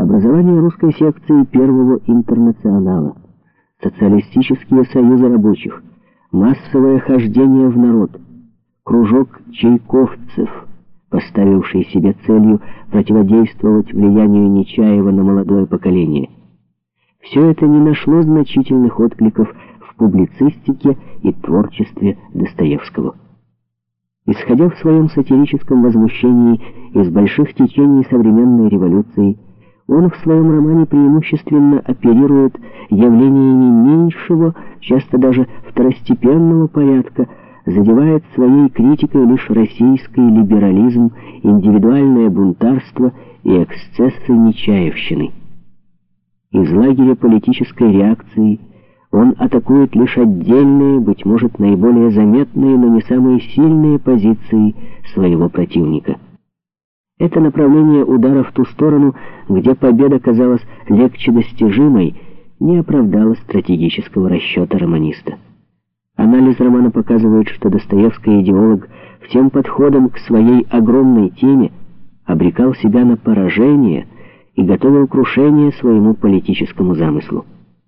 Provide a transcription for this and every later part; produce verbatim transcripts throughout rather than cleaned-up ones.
образование русской секции Первого интернационала, социалистические союзы рабочих, массовое хождение в народ, кружок чайковцев, поставивший себе целью противодействовать влиянию Нечаева на молодое поколение. Все это не нашло значительных откликов в публицистике и творчестве Достоевского. Исходя в своем сатирическом возмущении из больших течений современной революции, он в своем романе преимущественно оперирует явлениями меньшего, часто даже второстепенного порядка, задевает своей критикой лишь российский либерализм, индивидуальное бунтарство и эксцессы нечаевщины. Из лагеря политической реакции он атакует лишь отдельные, быть может, наиболее заметные, но не самые сильные позиции своего противника. Это направление удара в ту сторону, где победа казалась легче достижимой, не оправдало стратегического расчета романиста. Анализ романа показывает, что Достоевский идеолог всем подходом к своей огромной теме обрекал себя на поражение и готовил крушение своему политическому замыслу.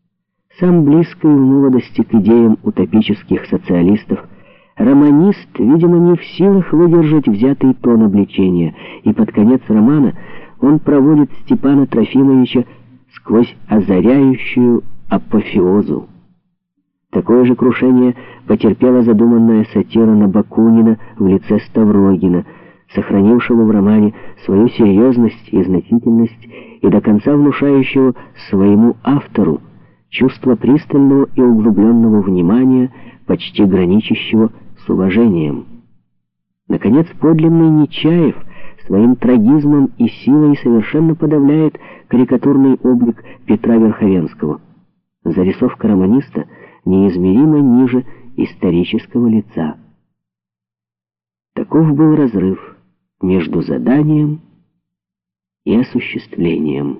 Сам близкий в молодости к идеям утопических социалистов, романист, видимо, не в силах выдержать взятый тон обличения, и под конец романа он проводит Степана Трофимовича сквозь озаряющую апофеозу. Такое же крушение потерпела задуманная сатира на Бакунина в лице Ставрогина, сохранившего в романе свою серьезность и значительность и до конца внушающего своему автору чувство пристального и углубленного внимания, почти граничащего с уважением. Наконец, подлинный Нечаев своим трагизмом и силой совершенно подавляет карикатурный облик Петра Верховенского. Зарисовка романиста неизмеримо ниже исторического лица. Таков был разрыв между заданием и осуществлением.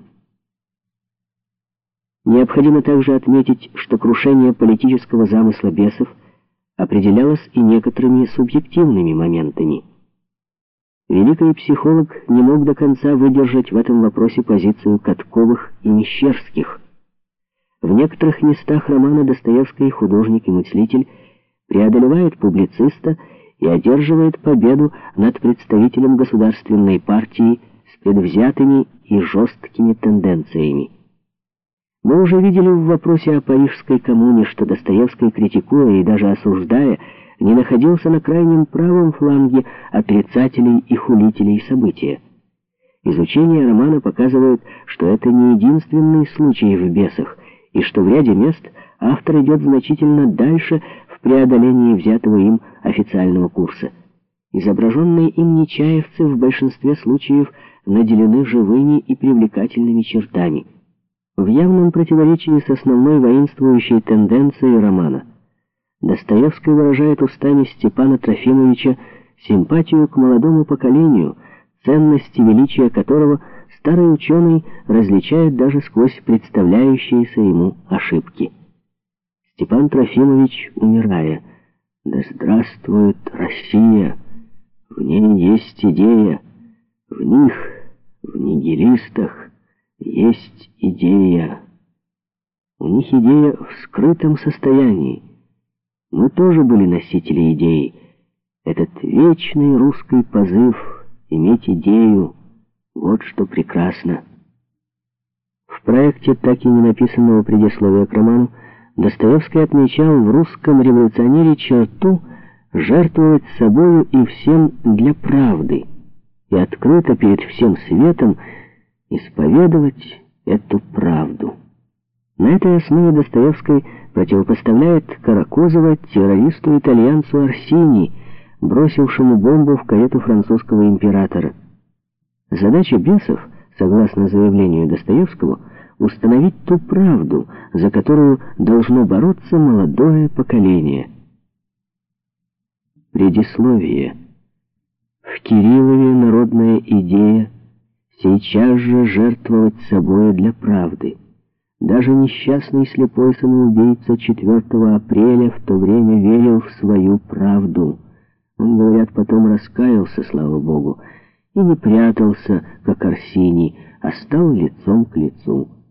Необходимо также отметить, что крушение политического замысла бесов определялось и некоторыми субъективными моментами. Великий психолог не мог до конца выдержать в этом вопросе позицию Катковых и Мещерских. В некоторых местах романа Достоевский, художник и мыслитель, преодолевает публициста и одерживает победу над представителем государственной партии с предвзятыми и жесткими тенденциями. Мы уже видели в вопросе о Парижской коммуне, что Достоевский, критикуя и даже осуждая, не находился на крайнем правом фланге отрицателей и хулителей события. Изучение романа показывает, что это не единственный случай в «Бесах», и что в ряде мест автор идет значительно дальше в преодолении взятого им официального курса. Изображенные им нечаевцы в большинстве случаев наделены живыми и привлекательными чертами. В явном противоречии с основной воинствующей тенденцией романа Достоевский выражает устами Степана Трофимовича симпатию к молодому поколению, ценности величия которого старый ученый различает даже сквозь представляющиеся ему ошибки. Степан Трофимович, умирая: «Да здравствует Россия! В ней есть идея, в них, в нигилистах, есть идея. У них идея в скрытом состоянии. Мы тоже были носители идеи. Этот вечный русский позыв иметь идею — вот что прекрасно». В проекте так и не написанного предисловия к роману Достоевский отмечал в русском революционере черту жертвовать собою и всем для правды и открыто перед всем светом исповедовать эту правду. На этой основе Достоевский противопоставляет Каракозова террористу-итальянцу Орсини, бросившему бомбу в карету французского императора. Задача бесов, согласно заявлению Достоевского, установить ту правду, за которую должно бороться молодое поколение. Предисловие. В Кириллове народная идея сейчас же жертвовать собой для правды. Даже несчастный слепой самоубийца четвёртого апреля в то время верил в свою правду. Он, говорят, потом раскаялся, слава Богу, и не прятался, как Орсини, а стал стал лицом к лицу.